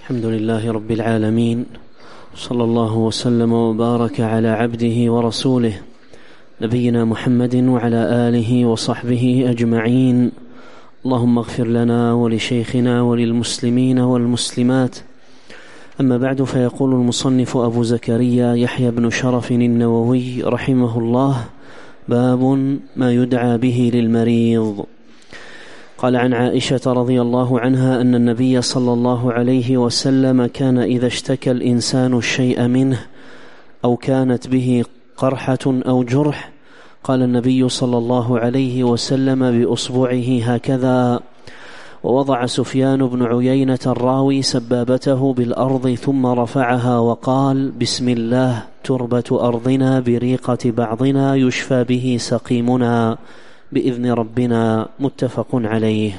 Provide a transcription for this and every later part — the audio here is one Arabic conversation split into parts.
الحمد لله رب العالمين، صلى الله وسلم وبارك على عبده ورسوله نبينا محمد وعلى آله وصحبه أجمعين. اللهم اغفر لنا ولشيخنا وللمسلمين والمسلمات. أما بعد، فيقول المصنف أبو زكريا يحيى بن شرف النووي رحمه الله: باب ما يدعى به للمريض. قال: عن عائشة رضي الله عنها أن النبي صلى الله عليه وسلم كان إذا اشتكى الإنسان الشيء منه أو كانت به قرحة أو جرح قال النبي صلى الله عليه وسلم بأصبعه هكذا. ووضع سفيان بن عيينة الراوي سبابته بالأرض ثم رفعها وقال: بسم الله، تربة أرضنا بريقة بعضنا يشفى به سقيمنا بإذن ربنا. متفق عليه.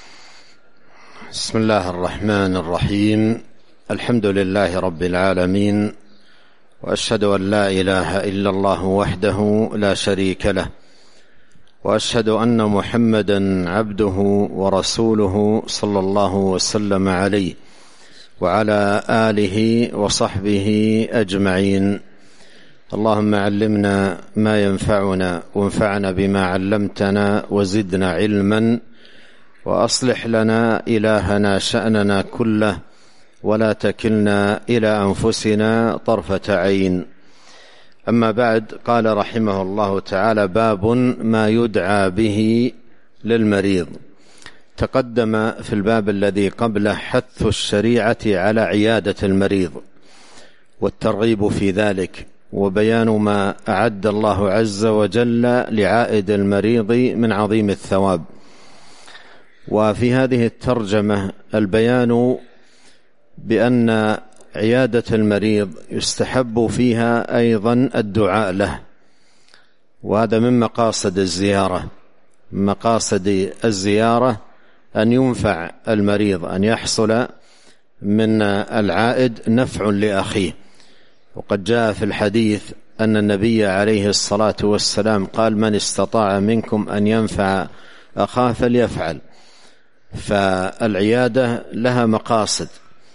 بسم الله الرحمن الرحيم. الحمد لله رب العالمين، وأشهد أن لا إله إلا الله وحده لا شريك له، وأشهد أن محمدا عبده ورسوله صلى الله وسلم عليه وعلى آله وصحبه أجمعين. اللهم علمنا ما ينفعنا وانفعنا بما علمتنا وزدنا علما، وأصلح لنا إلهنا شأننا كله، ولا تكلنا إلى أنفسنا طرفة عين. أما بعد، قال رحمه الله تعالى: باب ما يدعى به للمريض. تقدم في الباب الذي قبله حث الشريعة على عيادة المريض والترغيب في ذلك، وبيان ما أعد الله عز وجل لعائد المريض من عظيم الثواب. وفي هذه الترجمة البيان بأن عيادة المريض يستحب فيها أيضا الدعاء له، وهذا من مقاصد الزيارة. مقاصد الزيارة أن ينفع المريض، أن يحصل من العائد نفع لأخيه. وقد جاء في الحديث أن النبي عليه الصلاة والسلام قال: من استطاع منكم أن ينفع أخاه فليفعل. فالعيادة لها مقاصد،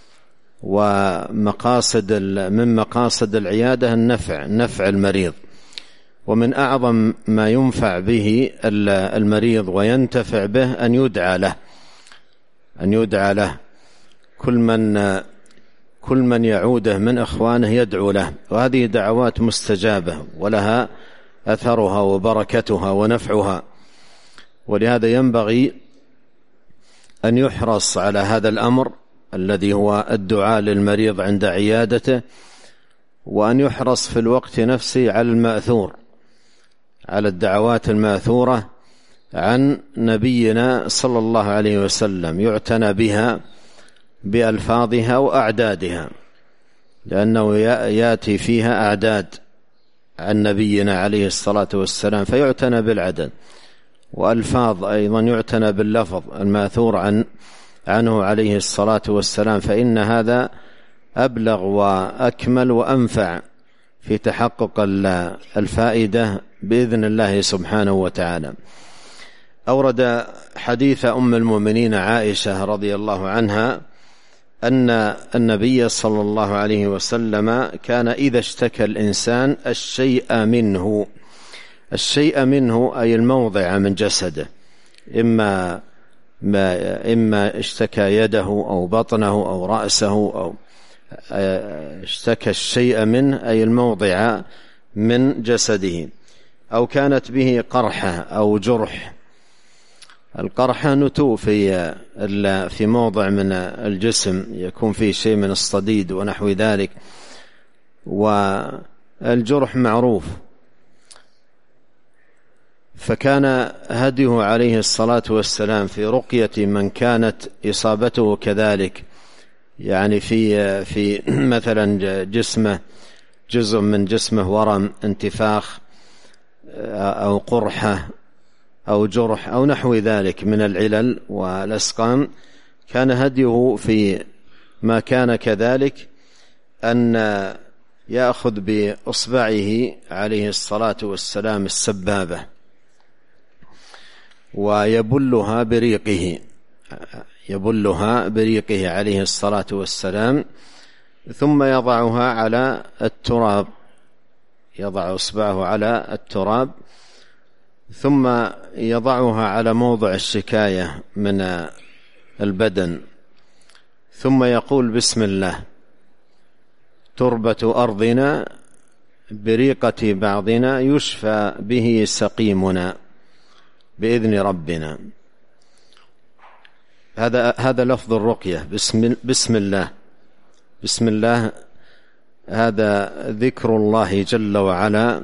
ومقاصد من مقاصد العيادة نفع المريض. ومن أعظم ما ينفع به المريض وينتفع به أن يدعى له. كل من يعوده من إخوانه يدعو له، وهذه دعوات مستجابة ولها أثرها وبركتها ونفعها. ولهذا ينبغي أن يحرص على هذا الأمر الذي هو الدعاء للمريض عند عيادته، وأن يحرص في الوقت نفسه على المأثور، على الدعوات المأثورة عن نبينا صلى الله عليه وسلم، يعتنى بها بألفاظها وأعدادها، لأنه يأتي فيها أعداد عن نبينا عليه الصلاة والسلام فيعتنى بالعدد، وألفاظ أيضا يعتنى باللفظ المأثور عنه عليه الصلاة والسلام، فإن هذا أبلغ وأكمل وأنفع في تحقق الفائدة بإذن الله سبحانه وتعالى. أورد حديث أم المؤمنين عائشة رضي الله عنها أن النبي صلى الله عليه وسلم كان إذا اشتكى الإنسان الشيء منه أي الموضع من جسده، إما اشتكى يده أو بطنه أو رأسه، أو اشتكى الشيء منه أي الموضع من جسده، أو كانت به قرحة أو جرح. القرحة نتوء في موضع من الجسم يكون فيه شيء من الصديد ونحو ذلك، والجرح معروف. فكان هديه عليه الصلاة والسلام في رقية من كانت إصابته كذلك، يعني في مثلا جسمه جزء من جسمه ورم، انتفاخ أو قرحة أو جرح أو نحو ذلك من العلل والأسقام، كان هديه في ما كان كذلك أن يأخذ بإصبعه عليه الصلاة والسلام السبابة ويبلها بريقه، يبلها بريقه عليه الصلاة والسلام، ثم يضعها على التراب، يضع إصبعه على التراب، ثم يضعها على موضع الشكاية من البدن، ثم يقول بسم الله، تربة أرضنا بريقة بعضنا يشفى به سقيمنا بإذن ربنا. هذا لفظ الرقية، بسم الله. بسم الله هذا ذكر الله جل وعلا،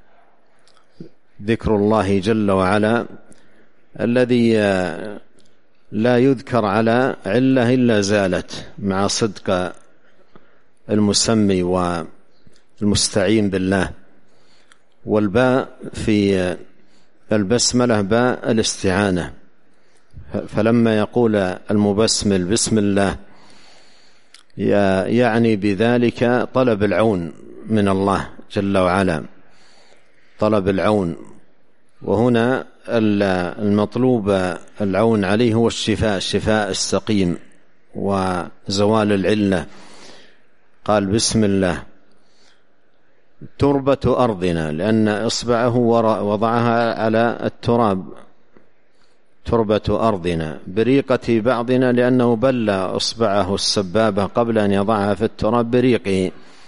ذكر الله جل وعلا الذي لا يذكر على علة إلا زالت مع صدق المسمي والمستعين بالله. والباء في البسملة باء الاستعانة، فلما يقول المبسمل بسم الله يعني بذلك طلب العون من الله جل وعلا، طلب العون. وهنا المطلوب العون عليه هو الشفاء، شفاء السقيم وزوال العلة. قال بسم الله تربة أرضنا، لأن إصبعه وضعها على التراب، تربة أرضنا بريقة بعضنا، لأنه بل إصبعه السبابة قبل أن يضعها في التراب بريقه،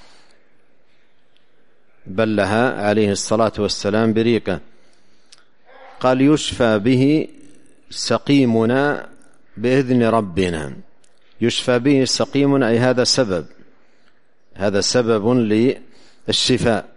بلها عليه الصلاة والسلام بريقه. قال يشفى به سقيمنا بإذن ربنا، يشفى به سقيمنا أي هذا سبب، هذا سبب للشفاء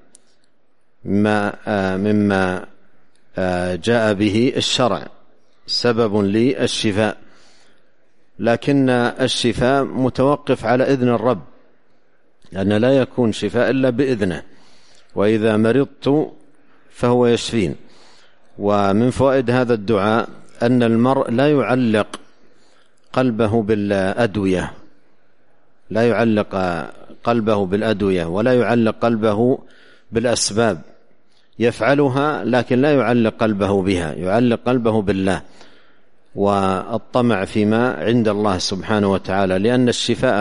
مما جاء به الشرع، سبب للشفاء. لكن الشفاء متوقف على إذن الرب، لأن لا يكون شفاء إلا بإذنه، وإذا مرضت فهو يشفين. ومن فوائد هذا الدعاء أن المرء لا يعلق قلبه بالأدوية، لا يعلق قلبه بالأدوية ولا يعلق قلبه بالأسباب، يفعلها لكن لا يعلق قلبه بها، يعلق قلبه بالله والطمع فيما عند الله سبحانه وتعالى، لأن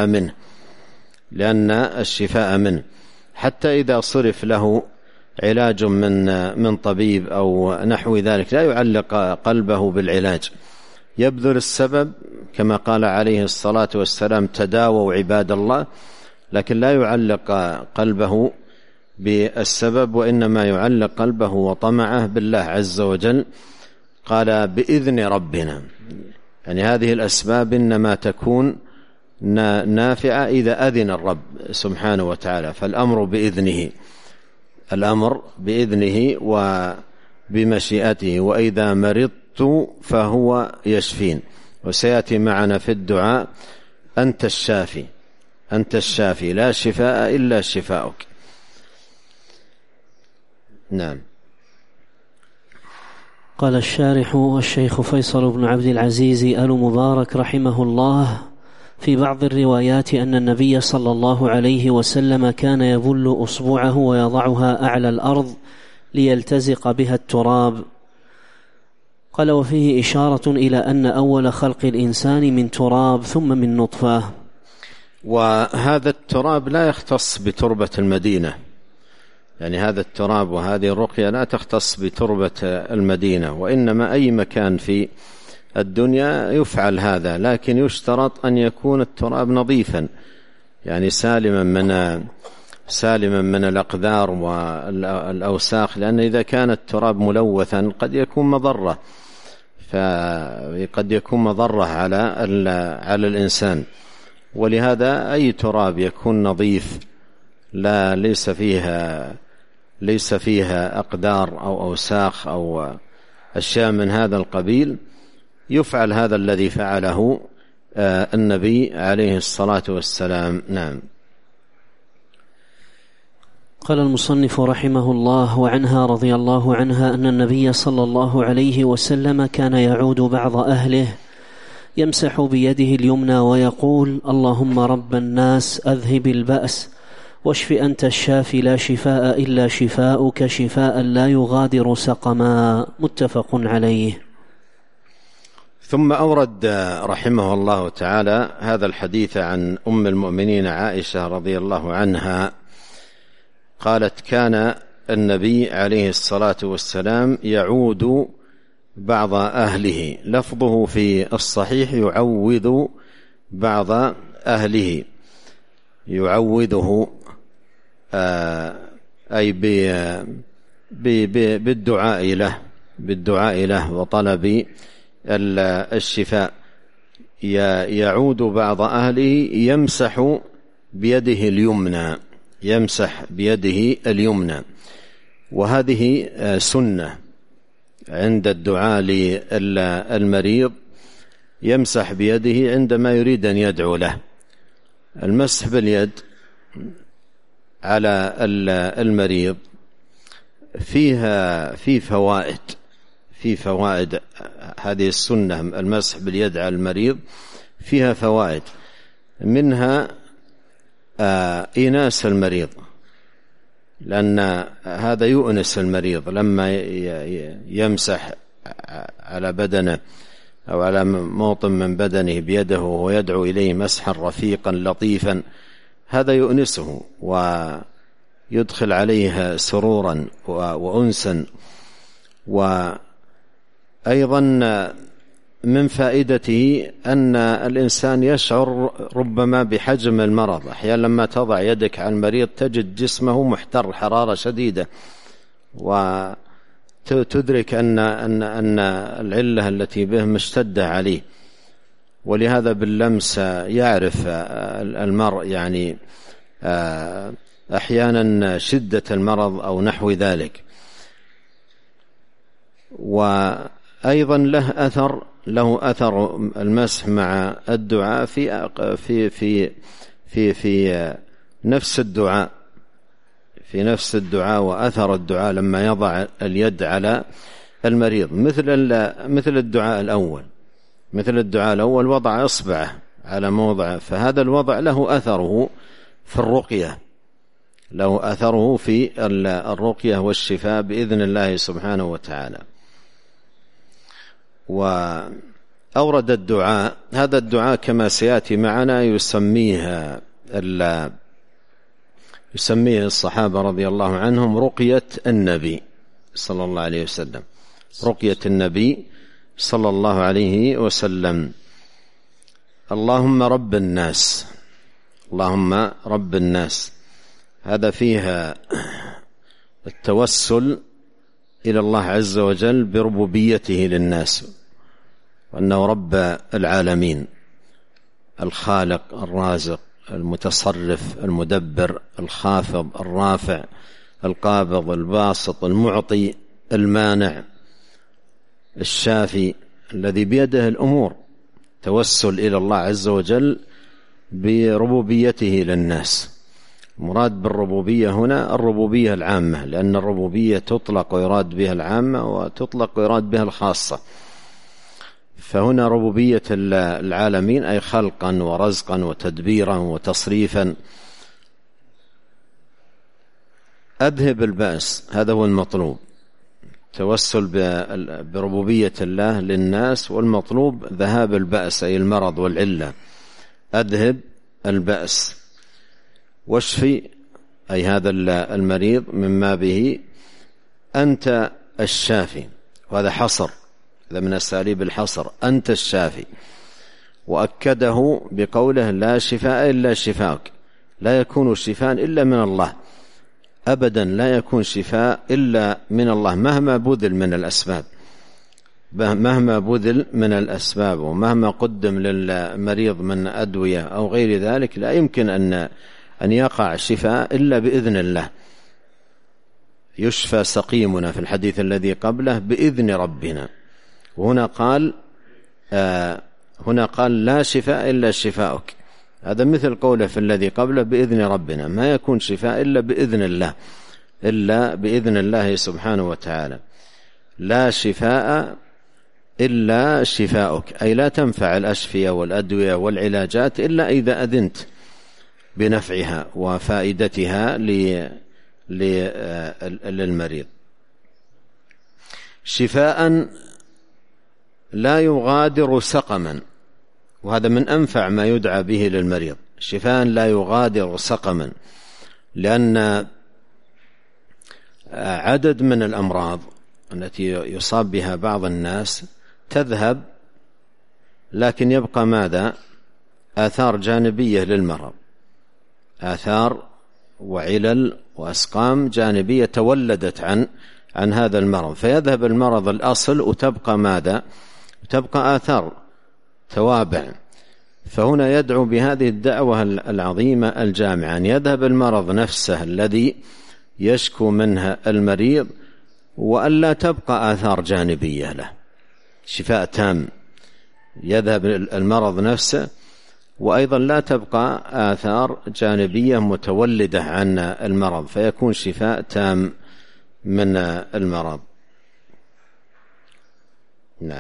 الشفاء منه. حتى إذا صرف له علاج من طبيب أو نحو ذلك لا يعلق قلبه بالعلاج، يبذل السبب كما قال عليه الصلاة والسلام تداووا عباد الله، لكن لا يعلق قلبه بالسبب، وإنما يعلق قلبه وطمعه بالله عز وجل. قال بإذن ربنا، يعني هذه الأسباب إنما تكون نافعة إذا أذن الرب سبحانه وتعالى، فالأمر بإذنه، الأمر بإذنه وبمشيئته. وإذا مرضت فهو يشفين، وسيأتي معنا في الدعاء أنت الشافي، أنت الشافي لا شفاء إلا شفاؤك. نعم. قال الشارح الشيخ فيصل بن عبد العزيز آل مبارك رحمه الله: في بعض الروايات أن النبي صلى الله عليه وسلم كان يبل أصبعه ويضعها أعلى الأرض ليلتزق بها التراب. قال: وفيه إشارة إلى أن أول خلق الإنسان من تراب ثم من نطفة. وهذا التراب لا يختص بتربة المدينة، يعني هذا التراب وهذه الرقية لا تختص بتربة المدينة، وإنما أي مكان في الدنيا يفعل هذا، لكن يشترط أن يكون التراب نظيفا، يعني سالما من الأقذار والأوساخ، لأن إذا كان التراب ملوثا قد يكون مضرة، فقد يكون مضرة على الإنسان. ولهذا أي تراب يكون نظيف ليس فيها أقدار أو أوساخ أو أشياء من هذا القبيل، يفعل هذا الذي فعله النبي عليه الصلاة والسلام. نعم. قال المصنف رحمه الله: وعنها رضي الله عنها أن النبي صلى الله عليه وسلم كان يعود بعض أهله يمسح بيده اليمنى ويقول: اللهم رب الناس أذهب البأس واشف أنت الشافي لا شفاء إلا شفاؤك شفاء لا يغادر سقما. متفق عليه. ثم أورد رحمه الله تعالى هذا الحديث عن أم المؤمنين عائشة رضي الله عنها قالت: كان النبي عليه الصلاة والسلام يعود بعض أهله، لفظه في الصحيح يعوذ بعض أهله، يعوذه أي بالدعاء له وطلب الشفاء. يعود بعض أهله يمسح بيده اليمنى، وهذه سنة عند الدعاء للمريض، يمسح بيده عندما يريد أن يدعو له. المسح باليد على المريض في فوائد هذه السنة، المسح باليد على المريض فيها فوائد، منها إيناس المريض، لأن هذا يؤنس المريض لما يمسح على بدنه أو على موطن من بدنه بيده ويدعو إليه مسحا رفيقا لطيفا، هذا يؤنسه ويدخل عليه سرورا وأنسا. وأيضا من فائدته أن الإنسان يشعر ربما بحجم المرض. أحيانا لما تضع يدك على المريض تجد جسمه محتر حرارة شديدة، وتدرك أن العلة التي به مشتدة عليه، ولهذا باللمس يعرف المرء يعني أحيانا شدة المرض أو نحو ذلك. وأيضا له أثر المسح مع الدعاء في نفس الدعاء وأثر الدعاء لما يضع اليد على المريض، مثل الدعاء الأول وضع إصبعه على موضع، فهذا الوضع له أثره في الرقية والشفاء بإذن الله سبحانه وتعالى. وأورد الدعاء، هذا الدعاء كما سيأتي معنا يسميه الصحابة رضي الله عنهم رقية النبي صلى الله عليه وسلم، رقية النبي صلى الله عليه وسلم. اللهم رب الناس، هذا فيها التوسل إلى الله عز وجل بربوبيته للناس، وأنه رب العالمين، الخالق الرازق المتصرف المدبر الخافض الرافع القابض الباسط المعطي المانع الشافي الذي بيده الأمور. توسل إلى الله عز وجل بربوبيته للناس. مراد بالربوبية هنا الربوبية العامة، لأن الربوبية تطلق ويراد بها العامة وتطلق ويراد بها الخاصة. فهنا ربوبية العالمين أي خلقا ورزقا وتدبيرا وتصريفا. أذهب البأس، هذا هو المطلوب، توسل بربوبية الله للناس، والمطلوب ذهاب البأس أي المرض والعلة. أذهب البأس، واشفي أي هذا المريض مما به أنت الشافي، وهذا حصر، هذا من أساليب الحصر، أنت الشافي. وأكده بقوله لا شفاء إلا شفاءك، لا يكون شفاء إلا من الله، أبدا لا يكون شفاء إلا من الله، مهما بذل من الأسباب ومهما قدم للمريض من أدوية أو غير ذلك، لا يمكن أن يقع شفاء إلا بإذن الله. يشفى سقيمنا في الحديث الذي قبله بإذن ربنا، وهنا قال لا شفاء إلا شفاءك، هذا مثل قوله في الذي قبله بإذن ربنا، ما يكون شفاء إلا بإذن الله سبحانه وتعالى. لا شفاء إلا شفاءك، أي لا تنفع الأشفية والأدوية والعلاجات إلا إذا أذنت بنفعها وفائدتها للمريض. شفاء لا يغادر سقما، وهذا من أنفع ما يدعى به للمريض، شفاء لا يغادر سقما، لأن عدد من الأمراض التي يصاب بها بعض الناس تذهب، لكن يبقى ماذا؟ آثار جانبية للمرض، آثار وعلل وأسقام جانبية تولدت عن هذا المرض، فيذهب المرض الأصل وتبقى ماذا؟ تبقى آثار توابع. فهنا يدعو بهذه الدعوة العظيمة الجامعة أن يذهب المرض نفسه الذي يشكو منها المريض، وألا تبقى آثار جانبية له، شفاء تام، يذهب المرض نفسه، وأيضا لا تبقى آثار جانبية متولدة عن المرض، فيكون شفاء تام من المرض. نعم.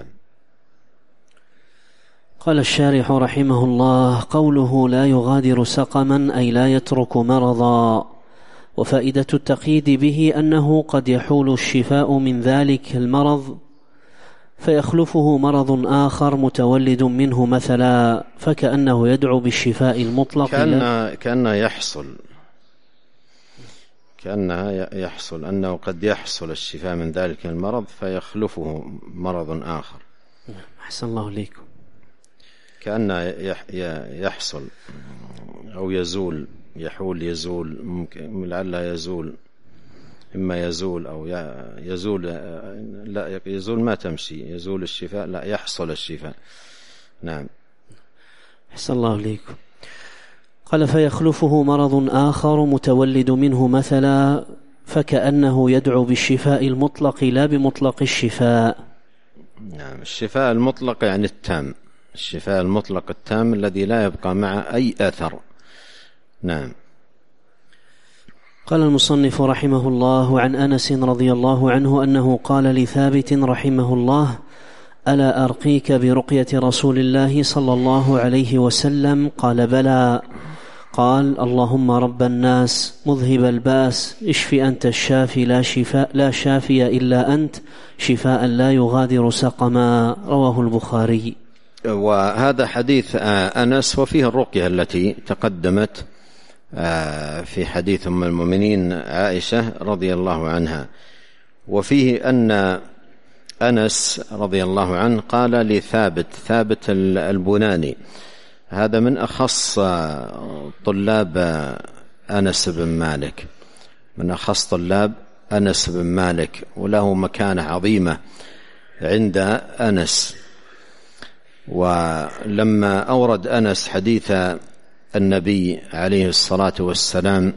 قال الشارح رحمه الله: قوله لا يغادر سقما أي لا يترك مرضا، وفائدة التقييد به أنه قد يحول الشفاء من ذلك المرض فيخلفه مرض آخر متولد منه مثلا، فكأنه يدعو بالشفاء المطلق، كأنه يحصل أنه قد يحصل الشفاء من ذلك المرض فيخلفه مرض آخر. أحسن الله إليكم. كأنه يحصل أو يزول، يحول، يزول، ممكن لعله يزول، إما يزول أو يزول، لا يزول ما تمشي، يزول الشفاء، لا يحصل الشفاء. نعم. أحسن الله إليكم. قال: فيخلفه مرض آخر متولد منه مثلا، فكأنه يدعو بالشفاء المطلق لا بمطلق الشفاء. نعم. الشفاء المطلق يعني التام، الشفاء المطلق التام الذي لا يبقى مع أي أثر. نعم. قال المصنف رحمه الله: عن أنس رضي الله عنه أنه قال لثابت رحمه الله: ألا أرقيك برقية رسول الله صلى الله عليه وسلم؟ قال: بلى. قال: اللهم رب الناس مذهب الباس اشف أنت الشافي لا شافي إلا أنت شفاء لا يغادر سقما. رواه البخاري. وهذا حديث أنس، وفيه الرقية التي تقدمت في حديث أم المؤمنين عائشة رضي الله عنها، وفيه أن أنس رضي الله عنه قال لثابت البناني، هذا من أخص طلاب أنس بن مالك، من أخص طلاب أنس بن مالك، وله مكانة عظيمة عند أنس. ولما أورد أنس حديث النبي عليه الصلاة والسلام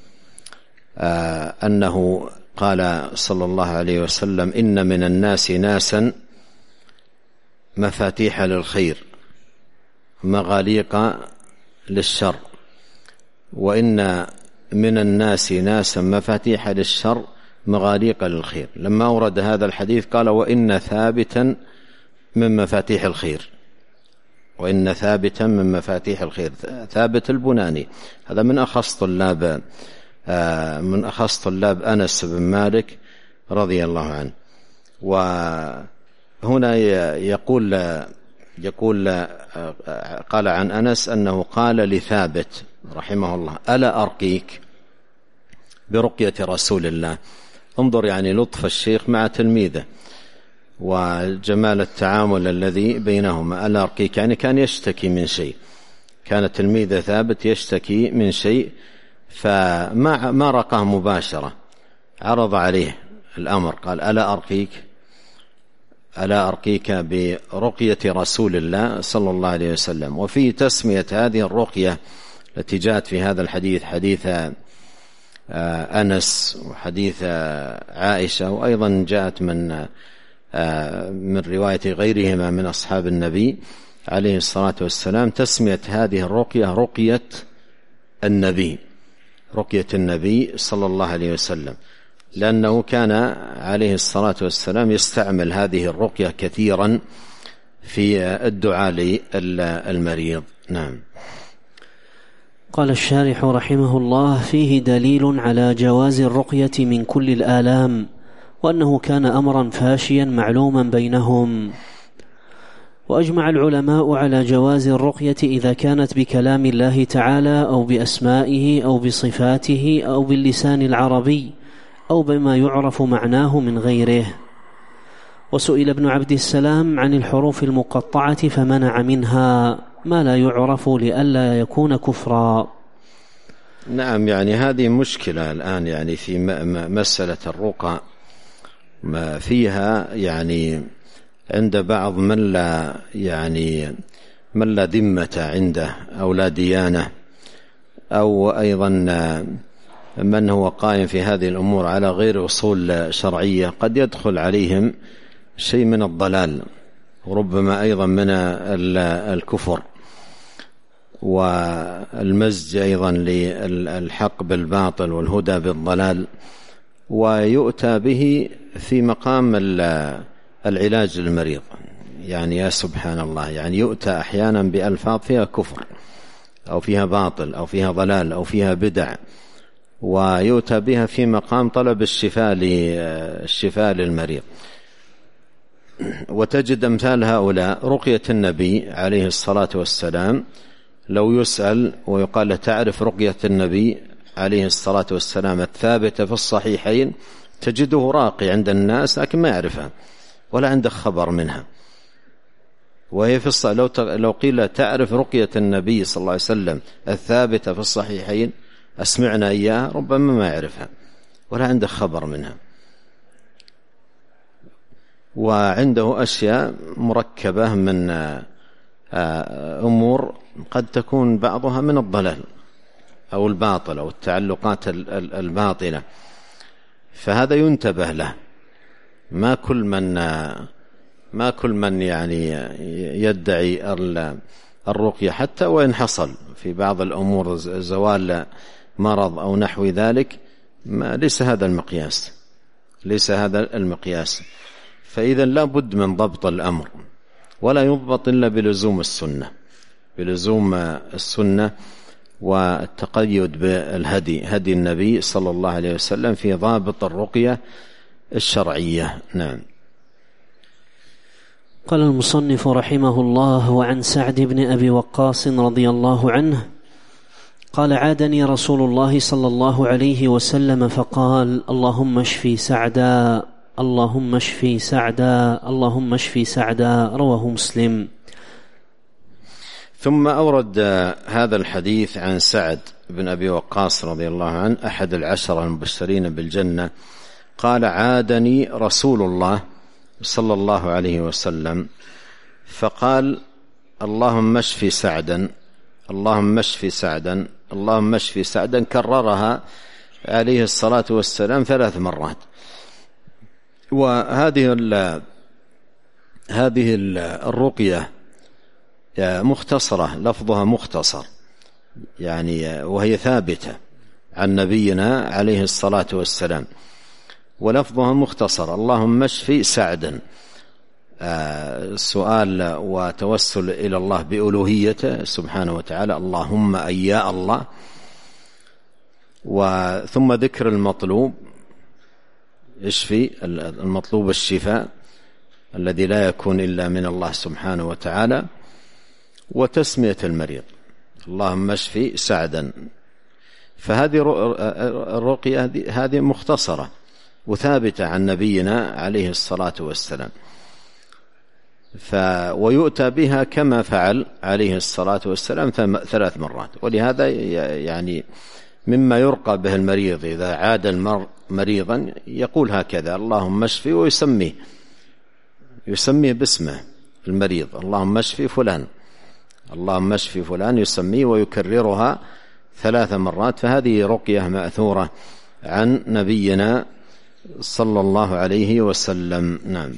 أنه قال صلى الله عليه وسلم: إن من الناس ناسا مفاتيح للخير مغاليق للشر، وإن من الناس ناسا مفاتيح للشر مغاليق للخير. لما أورد هذا الحديث قال: وإن ثابتا من مفاتيح الخير، وإن ثابتا من مفاتيح الخير. ثابت البناني هذا من أخص طلاب أنس بن مالك رضي الله عنه. وهنا يقول قال عن أنس أنه قال لثابت رحمه الله: ألا أرقيك برقية رسول الله. انظر يعني لطف الشيخ مع تلميذه وجمال التعامل الذي بينهما. ألا أرقيك يعني كان يشتكي من شيء، كان تلميذ ثابت يشتكي من شيء، فما رقاه مباشرة، عرض عليه الأمر، قال: ألا أرقيك برقية رسول الله صلى الله عليه وسلم. وفي تسمية هذه الرقية التي جاءت في هذا الحديث، حديث أنس وحديث عائشة، وأيضا جاءت من رواية غيرهما من أصحاب النبي عليه الصلاة والسلام، تسمية هذه الرقية رقية النبي صلى الله عليه وسلم، لأنه كان عليه الصلاة والسلام يستعمل هذه الرقية كثيرا في الدعاء للمريض. نعم. قال الشارح رحمه الله: فيه دليل على جواز الرقية من كل الآلام، وأنه كان أمرا فاشيا معلوما بينهم. وأجمع العلماء على جواز الرقية إذا كانت بكلام الله تعالى أو بأسمائه أو بصفاته أو باللسان العربي أو بما يعرف معناه من غيره. وسئل ابن عبد السلام عن الحروف المقطعة فمنع منها ما لا يعرف لئلا يكون كفرا. نعم، يعني هذه مشكلة الآن، يعني في مسألة الرقى ما فيها يعني عند بعض من لا ذمة عنده أو لا ديانة، أو أيضا من هو قائم في هذه الأمور على غير أصول شرعية، قد يدخل عليهم شيء من الضلال وربما أيضا من الكفر والمزج أيضا للحق بالباطل والهدى بالضلال، ويؤتى به في مقام العلاج للمريض. يعني يا سبحان الله، يعني يؤتى أحيانا بألفاظ فيها كفر أو فيها باطل أو فيها ضلال أو فيها بدع، ويؤتى بها في مقام طلب الشفاء للمريض. وتجد أمثال هؤلاء رقية النبي عليه الصلاة والسلام، لو يسأل ويقال له تعرف رقية النبي عليه الصلاة والسلام الثابتة في الصحيحين، تجده راقي عند الناس لكن ما يعرفها ولا عنده خبر منها. وهي في لو قيل تعرف رقية النبي صلى الله عليه وسلم الثابتة في الصحيحين أسمعنا إياها، ربما ما يعرفها ولا عنده خبر منها. وعنده أشياء مركبة من أمور قد تكون بعضها من الضلال أو الباطل أو التعلقات الباطلة، فهذا ينتبه له. ما كل من يعني يدعي الرقية، حتى وإن حصل في بعض الأمور زوال مرض أو نحو ذلك، ليس هذا المقياس. فإذا لا بد من ضبط الأمر، ولا يضبط إلا بلزوم السنة والتقيد هدي النبي صلى الله عليه وسلم في ضابط الرقية الشرعية. نعم. قال المصنف رحمه الله: وعن سعد بن أبي وقاص رضي الله عنه قال: عادني رسول الله صلى الله عليه وسلم فقال: اللهم اشفي سعدا، اللهم اشفي سعدا، اللهم اشفي سعدا. رواه مسلم. ثم أورد هذا الحديث عن سعد بن أبي وقاص رضي الله عنه، أحد العشرة المبشرين بالجنة، قال: عادني رسول الله صلى الله عليه وسلم فقال: اللهم اشفي سعدا، اللهم اشفي سعدا، اللهم اشفي سعدا. كررها عليه الصلاة والسلام 3 مرات. وهذه الرقية مختصرة، لفظها مختصر يعني، وهي ثابتة عن نبينا عليه الصلاة والسلام، ولفظها مختصر: اللهم اشفي سعدا. سؤال وتوسل إلى الله بألوهيته سبحانه وتعالى، اللهم أي يا الله. ثم ذكر المطلوب، اشفي، المطلوب الشفاء الذي لا يكون إلا من الله سبحانه وتعالى، وتسمية المريض اللهم اشفي سعدا. فهذه الرقية هذه مختصرة وثابتة عن نبينا عليه الصلاة والسلام، ويؤتى بها كما فعل عليه الصلاة والسلام 3 مرات. ولهذا يعني مما يرقى به المريض إذا عاد مريضا يقول هكذا: اللهم اشفي، ويسميه باسمه المريض، اللهم اشفي فلان، اللهم اشفي فلان، يسميه ويكررها 3 مرات. فهذه رقية مأثورة عن نبينا صلى الله عليه وسلم. نعم.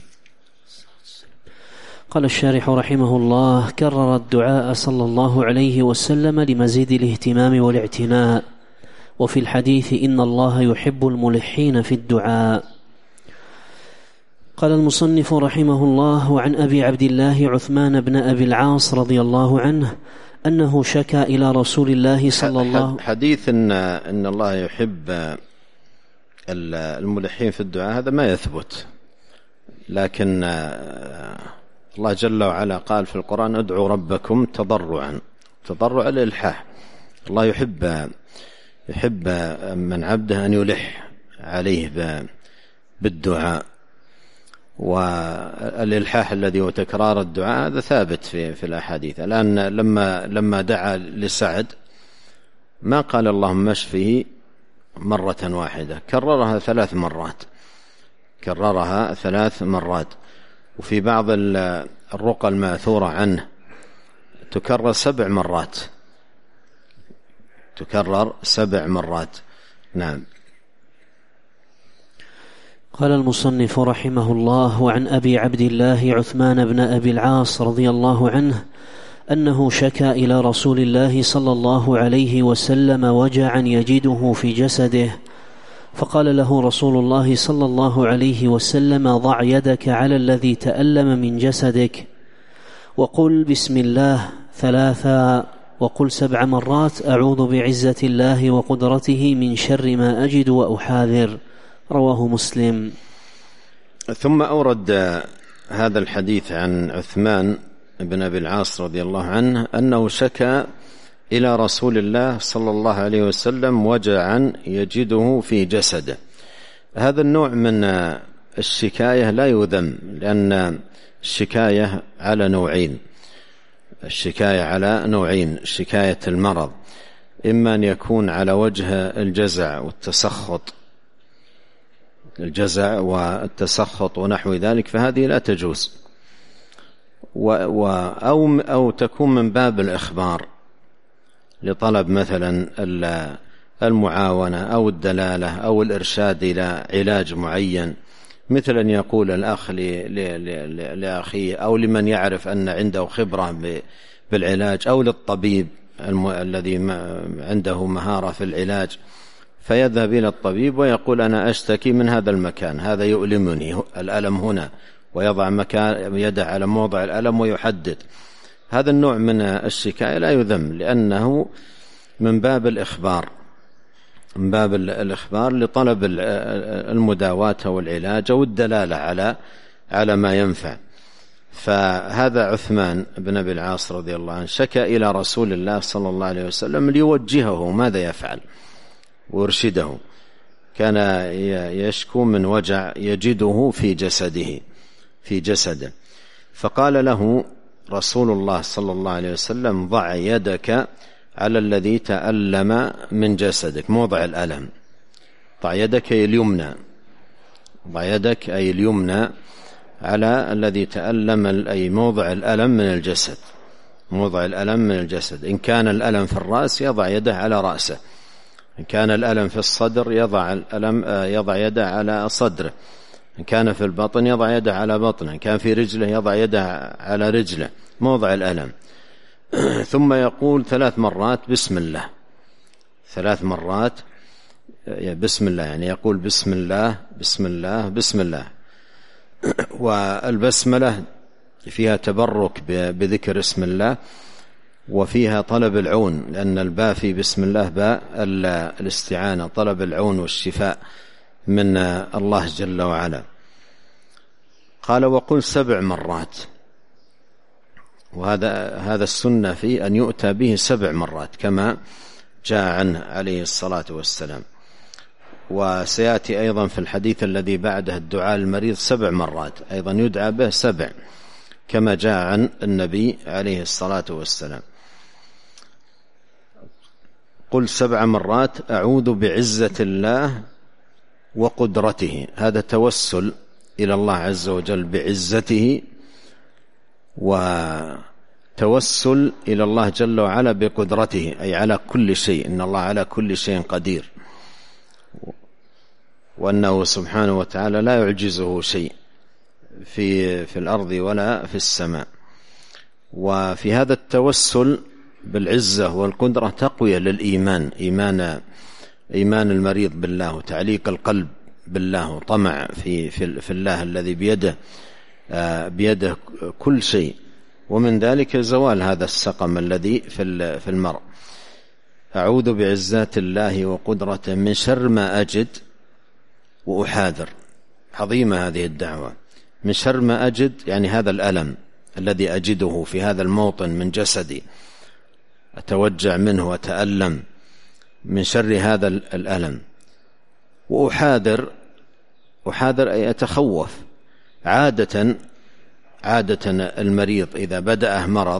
قال الشارح رحمه الله: كرر الدعاء صلى الله عليه وسلم لمزيد الاهتمام والاعتناء. وفي الحديث: إن الله يحب الملحين في الدعاء. قال المصنف رحمه الله: وعن أبي عبد الله عثمان بن أبي العاص رضي الله عنه أنه شكى إلى رسول الله صلى الله حديث إن الله يحب الملحين في الدعاء، هذا ما يثبت، لكن الله جل وعلا قال في القرآن ادعوا ربكم تضرعا، تضرع الإلحاح. الله يحب من عبده أن يلح عليه بالدعاء، والإلحاح الذي هو تكرار الدعاء هذا ثابت في الأحاديث. الآن لما دعا لسعد ما قال اللهم اشفه مرة واحدة، كررها 3 مرات، كررها 3 مرات. وفي بعض الرقى الماثورة عنه تكرر 7 مرات، تكرر 7 مرات. نعم. قال المصنف رحمه الله: وعن أبي عبد الله عثمان بن أبي العاص رضي الله عنه أنه شكى إلى رسول الله صلى الله عليه وسلم وجعا يجده في جسده، فقال له رسول الله صلى الله عليه وسلم: ضع يدك على الذي تألم من جسدك، وقل بسم الله 3، وقل 7 مرات أعوذ بعزة الله وقدرته من شر ما أجد وأحاذر. رواه مسلم. ثم أورد هذا الحديث عن عثمان بن أبي العاص رضي الله عنه أنه شكى إلى رسول الله صلى الله عليه وسلم وجعا يجده في جسده. هذا النوع من الشكاية لا يذم، لأن الشكاية على نوعين، الشكاية على نوعين: شكاية المرض إما أن يكون على وجه الجزع والتسخط، الجزع والتسخط ونحو ذلك، فهذه لا تجوز، أو تكون من باب الإخبار لطلب مثلا المعاونة أو الدلالة أو الإرشاد إلى علاج معين، مثل أن يقول الأخ لأخيه أو لمن يعرف أن عنده خبرة بالعلاج، أو للطبيب الذي عنده مهارة في العلاج، فيذهب إلى الطبيب ويقول أنا أشتكي من هذا المكان، هذا يؤلمني، الألم هنا، ويضع يده على موضع الألم ويحدد. هذا النوع من الشكاية لا يذم، لأنه من باب الإخبار، من باب الإخبار لطلب المداواة والعلاج والدلالة على ما ينفع. فهذا عثمان بن أبي العاص رضي الله عنه شكى إلى رسول الله صلى الله عليه وسلم ليوجهه ماذا يفعل ويرشده. كان يشكو من وجع يجده في جسده، فقال له رسول الله صلى الله عليه وسلم: ضع يدك على الذي تألم من جسدك، موضع الألم. ضع يدك أي اليمنى، ضع يدك أي اليمنى على الذي تألم، أي موضع الألم من الجسد، موضع الألم من الجسد. إن كان الألم في الرأس يضع يده على رأسه، إن كان الألم في الصدر يضع يده على صدره، إن كان في البطن يضع يده على بطنه، إن كان في رجله يضع يده على رجله، موضع الألم. ثم يقول 3 مرات بسم الله، 3 مرات بسم الله، يعني يقول بسم الله بسم الله بسم الله. والبسملة فيها تبرك بذكر اسم الله، وفيها طلب العون، لأن الباء في بسم الله باء الاستعانة، طلب العون والشفاء من الله جل وعلا. قال: وقل 7 مرات، وهذا السنة في أن يؤتى به 7 مرات كما جاء عنه عليه الصلاة والسلام. وسيأتي أيضا في الحديث الذي بعده الدعاء المريض 7 مرات أيضا يدعى به 7 كما جاء عن النبي عليه الصلاة والسلام. قل 7 مرات أعوذ بعزة الله وقدرته، هذا توسل إلى الله عز وجل بعزته، وتوسل إلى الله جل وعلا بقدرته، أي على كل شيء، إن الله على كل شيء قدير، وأنه سبحانه وتعالى لا يعجزه شيء في الأرض ولا في السماء. وفي هذا التوسل بالعزة والقدرة تقوية للإيمان، إيمان المريض بالله، وتعليق القلب بالله، وطمع في الله الذي بيده كل شيء، ومن ذلك زوال هذا السقم الذي في المرء. أعوذ بعزات الله وقدرته من شر ما أجد وأحاذر. عظيمة هذه الدعوة، من شر ما أجد، يعني هذا الألم الذي أجده في هذا الموطن من جسدي، أتوجع منه وأتألم من شر هذا الألم، وأحاذر أي أتخوف. عادة المريض إذا بدأ مرض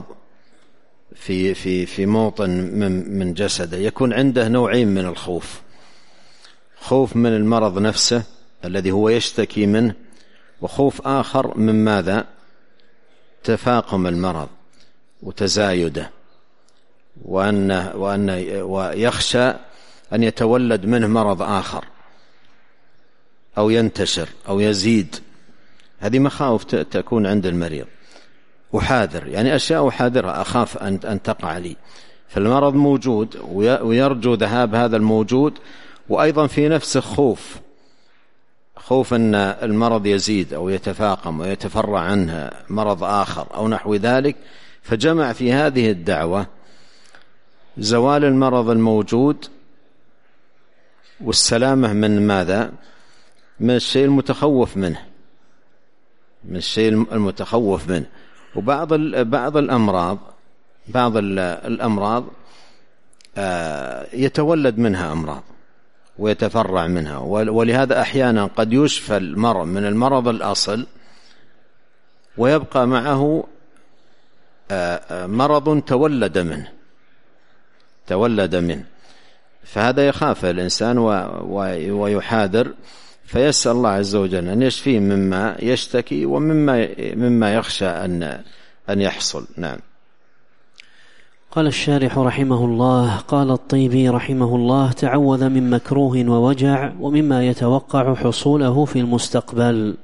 في موطن من جسده يكون عنده نوعين من الخوف: خوف من المرض نفسه الذي هو يشتكي منه، وخوف آخر من ماذا؟ تفاقم المرض وتزايده، ويخشى أن يتولد منه مرض آخر أو ينتشر أو يزيد. هذه مخاوف تكون عند المريض. أحاذر يعني أشياء أحاذرها، أخاف أن تقع لي. فالمرض موجود ويرجو ذهاب هذا الموجود، وأيضا في نفسه خوف أن المرض يزيد أو يتفاقم ويتفرع عنه مرض آخر أو نحو ذلك. فجمع في هذه الدعوة زوال المرض الموجود والسلامة من ماذا؟ من الشيء المتخوف منه. وبعض الأمراض يتولد منها أمراض ويتفرع منها، ولهذا أحيانا قد يشفى المرء من المرض الأصل ويبقى معه مرض تولد منه. فهذا يخاف الإنسان ويحاذر، فيسأل الله عز وجل أن يشفيه مما يشتكي ومما يخشى أن يحصل. نعم. قال الشارح رحمه الله: قال الطيبي رحمه الله: تعوذ من مكروه ووجع ومما يتوقع حصوله في المستقبل.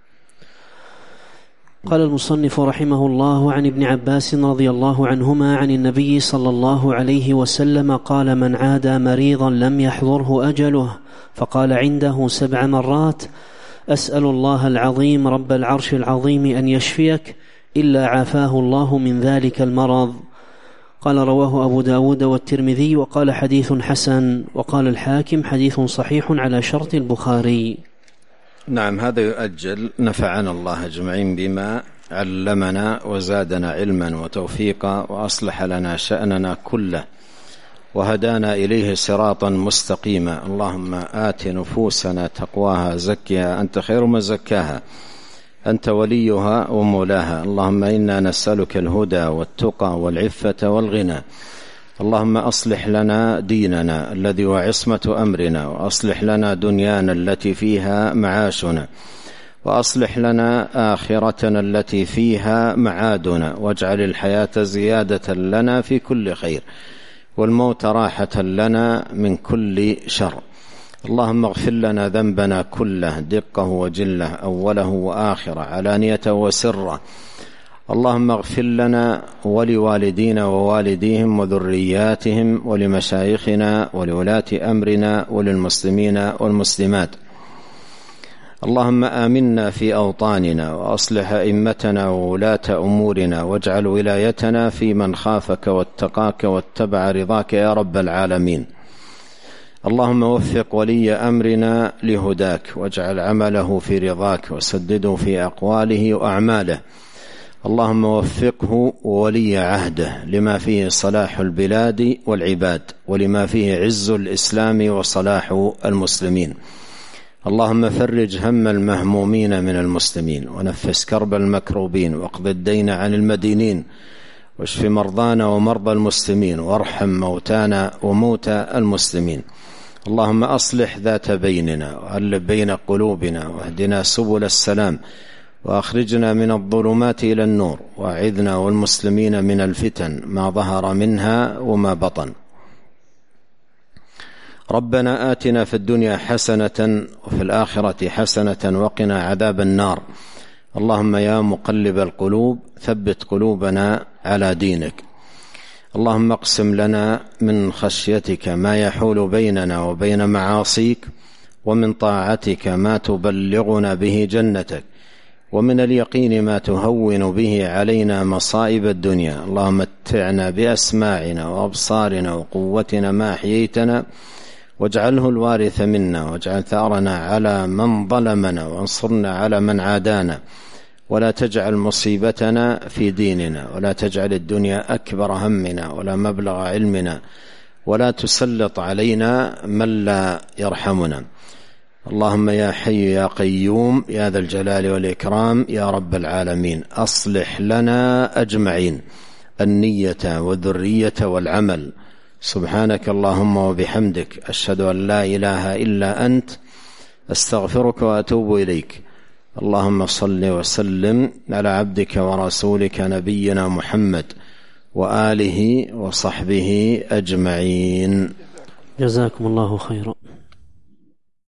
قال المصنف رحمه الله: عن ابن عباس رضي الله عنهما عن النبي صلى الله عليه وسلم قال: من عادى مريضا لم يحضره أجله فقال عنده 7 مرات: أسأل الله العظيم رب العرش العظيم أن يشفيك إلا عافاه الله من ذلك المرض. قال: رواه أبو داود والترمذي، وقال حديث حسن، وقال الحاكم حديث صحيح على شرط البخاري. نعم، هذا يؤجل. نفعنا الله أجمعين بما علمنا وزادنا علما وتوفيقا، وأصلح لنا شأننا كله، وهدانا إليه صراطا مستقيما. اللهم آت نفوسنا تقواها، زكها أنت خير من زكاها، أنت وليها ومولاها. اللهم إنا نسألك الهدى والتقى والعفة والغنى. اللهم أصلح لنا ديننا الذي هو عصمة أمرنا، وأصلح لنا دنيانا التي فيها معاشنا، وأصلح لنا آخرتنا التي فيها معادنا، واجعل الحياة زيادة لنا في كل خير، والموت راحة لنا من كل شر. اللهم اغفر لنا ذنبنا كله، دقه وجله، أوله وآخره، علانيته وسره. اللهم اغفر لنا ولوالدينا ووالديهم وذرياتهم ولمشايخنا ولولاة أمرنا وللمسلمين والمسلمات. اللهم آمنا في أوطاننا، وأصلح أئمتنا وولاة أمورنا، واجعل ولايتنا في من خافك واتقاك واتبع رضاك يا رب العالمين. اللهم وفق ولي أمرنا لهداك، واجعل عمله في رضاك، وسدده في أقواله وأعماله. اللهم وفقه وولي عهده لما فيه صلاح البلاد والعباد، ولما فيه عز الإسلام وصلاح المسلمين. اللهم فرج هم المهمومين من المسلمين، ونفس كرب المكروبين، واقض الدين عن المدينين، واشف مرضانا ومرضى المسلمين، وارحم موتانا وموتى المسلمين. اللهم أصلح ذات بيننا، وألف بين قلوبنا، واهدنا سبل السلام، وأخرجنا من الظلمات إلى النور، وأعذنا والمسلمين من الفتن ما ظهر منها وما بطن. ربنا آتنا في الدنيا حسنة وفي الآخرة حسنة وقنا عذاب النار. اللهم يا مقلب القلوب ثبت قلوبنا على دينك. اللهم اقسم لنا من خشيتك ما يحول بيننا وبين معاصيك، ومن طاعتك ما تبلغنا به جنتك، ومن اليقين ما تهون به علينا مصائب الدنيا. اللهم متعنا بأسماعنا وأبصارنا وقوتنا ما أحييتنا، واجعله الوارث منا، واجعل ثأرنا على من ظلمنا، وانصرنا على من عادانا، ولا تجعل مصيبتنا في ديننا، ولا تجعل الدنيا أكبر همنا ولا مبلغ علمنا، ولا تسلط علينا من لا يرحمنا. اللهم يا حي يا قيوم يا ذا الجلال والإكرام يا رب العالمين، أصلح لنا أجمعين النية والذرية والعمل. سبحانك اللهم وبحمدك، أشهد أن لا إله إلا أنت، أستغفرك وأتوب إليك. اللهم صل وسلم على عبدك ورسولك نبينا محمد وآله وصحبه أجمعين. جزاكم الله خيرا.